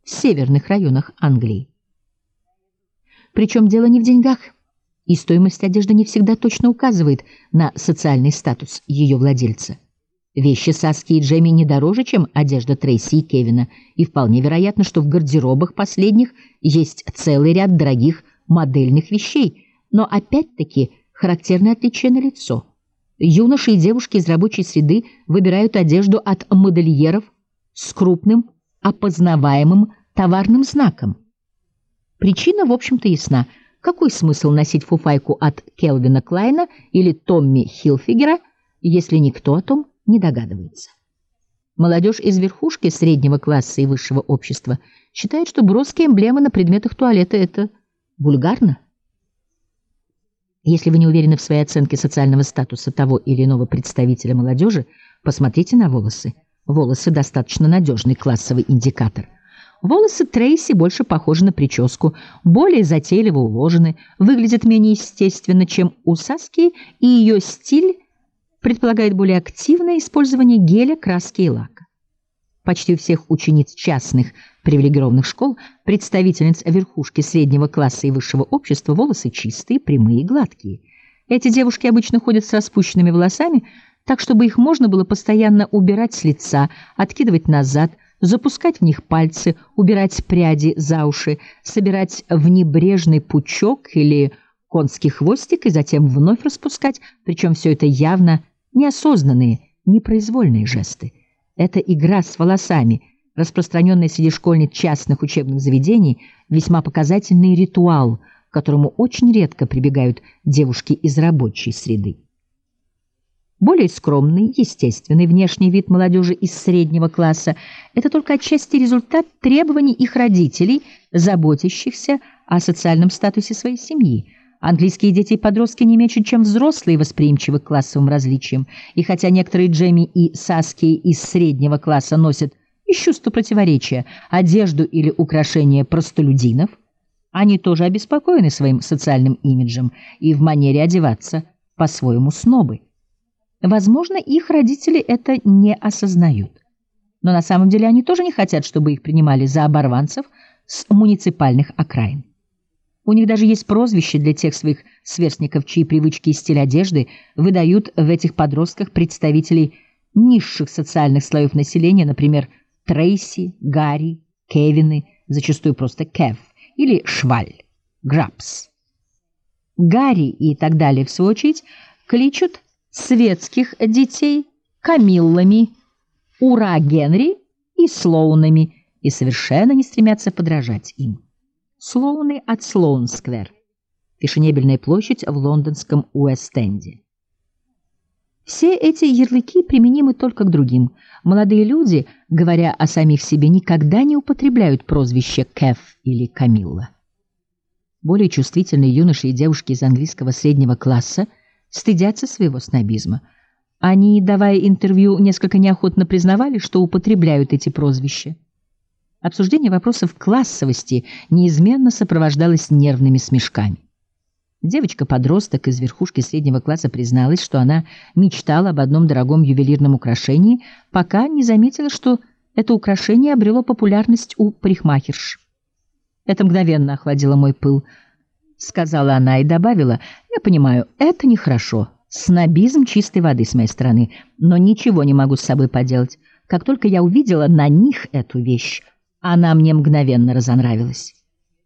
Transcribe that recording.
в северных районах Англии. Причем дело не в деньгах, и стоимость одежды не всегда точно указывает на социальный статус ее владельца. Вещи Саски и Джейми не дороже, чем одежда Трейси и Кевина, и вполне вероятно, что в гардеробах последних есть целый ряд дорогих модельных вещей, но опять-таки характерное отличие налицо. Юноши и девушки из рабочей среды выбирают одежду от модельеров с крупным, опознаваемым товарным знаком. Причина, в общем-то, ясна. Какой смысл носить фуфайку от Келвина Клайна или Томми Хилфигера, если никто о том не догадывается? Молодежь из верхушки среднего класса и высшего общества считает, что броские эмблемы на предметах туалета — это вульгарно. Если вы не уверены в своей оценке социального статуса того или иного представителя молодежи, посмотрите на волосы. Волосы — достаточно надежный классовый индикатор. Волосы Трейси больше похожи на прическу, более затейливо уложены, выглядят менее естественно, чем у Саски, и ее стиль предполагает более активное использование геля, краски и лака. Почти у всех учениц частных привилегированных школ, представительниц верхушки среднего класса и высшего общества, волосы чистые, прямые и гладкие. Эти девушки обычно ходят с распущенными волосами, так, чтобы их можно было постоянно убирать с лица, откидывать назад, запускать в них пальцы, убирать пряди за уши, собирать в небрежный пучок или конский хвостик и затем вновь распускать, причем все это явно неосознанные, непроизвольные жесты. Эта игра с волосами, распространенная среди школьниц частных учебных заведений, весьма показательный ритуал, к которому очень редко прибегают девушки из рабочей среды. Более скромный, естественный внешний вид молодежи из среднего класса – это только отчасти результат требований их родителей, заботящихся о социальном статусе своей семьи. Английские дети и подростки не меньше, чем взрослые, восприимчивы к классовым различиям. И хотя некоторые Джейми и Саски из среднего класса носят из чувства противоречия одежду или украшения простолюдинов, они тоже обеспокоены своим социальным имиджем и в манере одеваться по-своему снобы. Возможно, их родители это не осознают. Но на самом деле они тоже не хотят, чтобы их принимали за оборванцев с муниципальных окраин. У них даже есть прозвище для тех своих сверстников, чьи привычки и стиль одежды выдают в этих подростках представителей низших социальных слоев населения, например, Трейси, Гарри, Кевины, зачастую просто Кев, или Шваль, Грабс. Гарри и так далее, в свою очередь, кличут светских детей Камиллами, Ура Генри и Слоунами и совершенно не стремятся подражать им. Слоуны от Слоун-сквер, фешенебельная площадь в лондонском Уэст-Энде. Все эти ярлыки применимы только к другим. Молодые люди, говоря о самих себе, никогда не употребляют прозвище Кев или Камилла. Более чувствительные юноши и девушки из английского среднего класса стыдятся своего снобизма. Они, давая интервью, несколько неохотно признавали, что употребляют эти прозвища. Обсуждение вопросов классовости неизменно сопровождалось нервными смешками. Девочка-подросток из верхушки среднего класса призналась, что она мечтала об одном дорогом ювелирном украшении, пока не заметила, что это украшение обрело популярность у парикмахерш. «Это мгновенно охладило мой пыл», — сказала она и добавила: «Я понимаю, это нехорошо. Снобизм чистой воды с моей стороны, но ничего не могу с собой поделать. Как только я увидела на них эту вещь, она мне мгновенно разонравилась».